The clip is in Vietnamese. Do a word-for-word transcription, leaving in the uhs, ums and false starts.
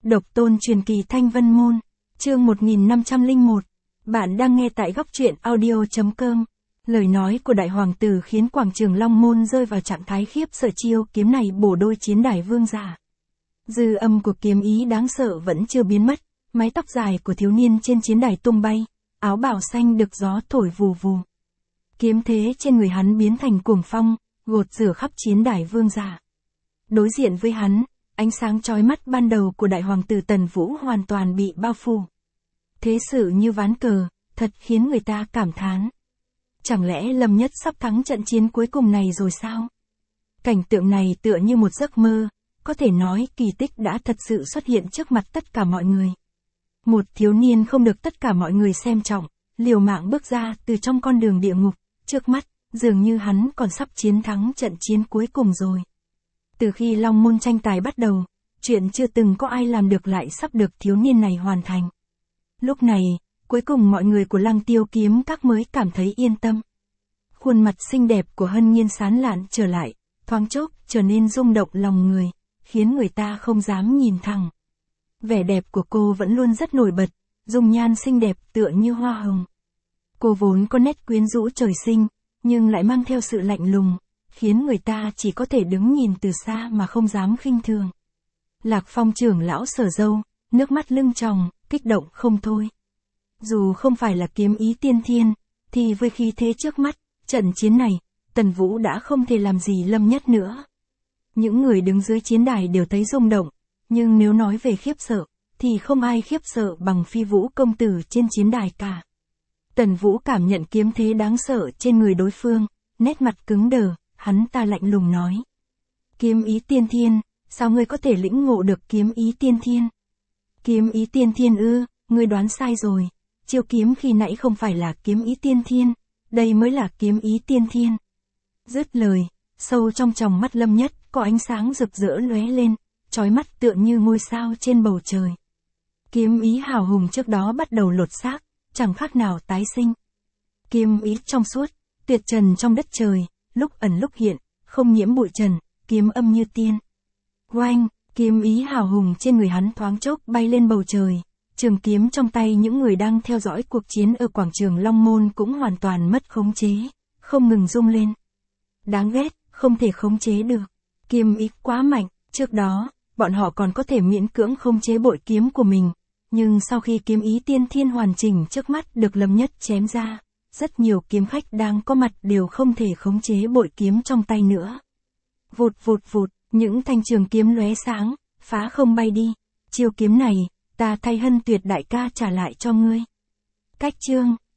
Độc tôn truyền kỳ Thanh Vân Môn, chương một nghìn năm trăm lẻ một. Bạn đang nghe tại góc truyện audio chấm com. Lời nói của đại hoàng tử khiến quảng trường Long Môn rơi vào trạng thái khiếp sợ, chiêu kiếm này bổ đôi chiến đài vương giả. Dư âm của kiếm ý đáng sợ vẫn chưa biến mất, mái tóc dài của thiếu niên trên chiến đài tung bay, áo bào xanh được gió thổi vù vù. Kiếm thế trên người hắn biến thành cuồng phong, gột rửa khắp chiến đài vương giả. Đối diện với hắn, ánh sáng chói mắt ban đầu của đại hoàng tử Tần Vũ hoàn toàn bị bao phủ. Thế sự như ván cờ, thật khiến người ta cảm thán. Chẳng lẽ Lâm Nhất sắp thắng trận chiến cuối cùng này rồi sao? Cảnh tượng này tựa như một giấc mơ, có thể nói kỳ tích đã thật sự xuất hiện trước mặt tất cả mọi người. Một thiếu niên không được tất cả mọi người xem trọng, liều mạng bước ra từ trong con đường địa ngục, trước mắt, dường như hắn còn sắp chiến thắng trận chiến cuối cùng rồi. Từ khi Long Môn tranh tài bắt đầu, chuyện chưa từng có ai làm được lại sắp được thiếu niên này hoàn thành. Lúc này, cuối cùng mọi người của Lăng Tiêu Kiếm Các mới cảm thấy yên tâm. Khuôn mặt xinh đẹp của Hân Nhiên sán lạn trở lại, thoáng chốc trở nên rung động lòng người, khiến người ta không dám nhìn thẳng. Vẻ đẹp của cô vẫn luôn rất nổi bật, dung nhan xinh đẹp tựa như hoa hồng. Cô vốn có nét quyến rũ trời sinh, nhưng lại mang theo sự lạnh lùng, khiến người ta chỉ có thể đứng nhìn từ xa mà không dám khinh thường. Lạc Phong trưởng lão Sở Dâu, nước mắt lưng tròng, kích động không thôi. Dù không phải là kiếm ý tiên thiên, thì với khí thế trước mắt, trận chiến này, Tần Vũ đã không thể làm gì Lâm Nhất nữa. Những người đứng dưới chiến đài đều thấy rung động, nhưng nếu nói về khiếp sợ, thì không ai khiếp sợ bằng Phi Vũ công tử trên chiến đài cả. Tần Vũ cảm nhận kiếm thế đáng sợ trên người đối phương, nét mặt cứng đờ, hắn ta lạnh lùng nói. Kiếm ý tiên thiên, sao ngươi có thể lĩnh ngộ được kiếm ý tiên thiên? Kiếm ý tiên thiên ư, ngươi đoán sai rồi. Chiêu kiếm khi nãy không phải là kiếm ý tiên thiên, đây mới là kiếm ý tiên thiên. Dứt lời, sâu trong tròng mắt Lâm Nhất có ánh sáng rực rỡ lóe lên, chói mắt tựa như ngôi sao trên bầu trời. Kiếm ý hào hùng trước đó bắt đầu lột xác, chẳng khác nào tái sinh. Kiếm ý trong suốt, tuyệt trần trong đất trời, lúc ẩn lúc hiện, không nhiễm bụi trần, kiếm âm như tiên. Oanh, kiếm ý hào hùng trên người hắn thoáng chốc bay lên bầu trời. Trường kiếm trong tay những người đang theo dõi cuộc chiến ở quảng trường Long Môn cũng hoàn toàn mất khống chế, không ngừng rung lên. Đáng ghét, không thể khống chế được. Kiếm ý quá mạnh, trước đó, bọn họ còn có thể miễn cưỡng khống chế bội kiếm của mình. Nhưng sau khi kiếm ý tiên thiên hoàn chỉnh trước mắt được Lâm Nhất chém ra, rất nhiều kiếm khách đang có mặt đều không thể khống chế bội kiếm trong tay nữa. Vụt vụt vụt, những thanh trường kiếm lóe sáng, phá không bay đi. Chiêu kiếm này, ta thay Hân Tuyệt đại ca trả lại cho ngươi. Cách chương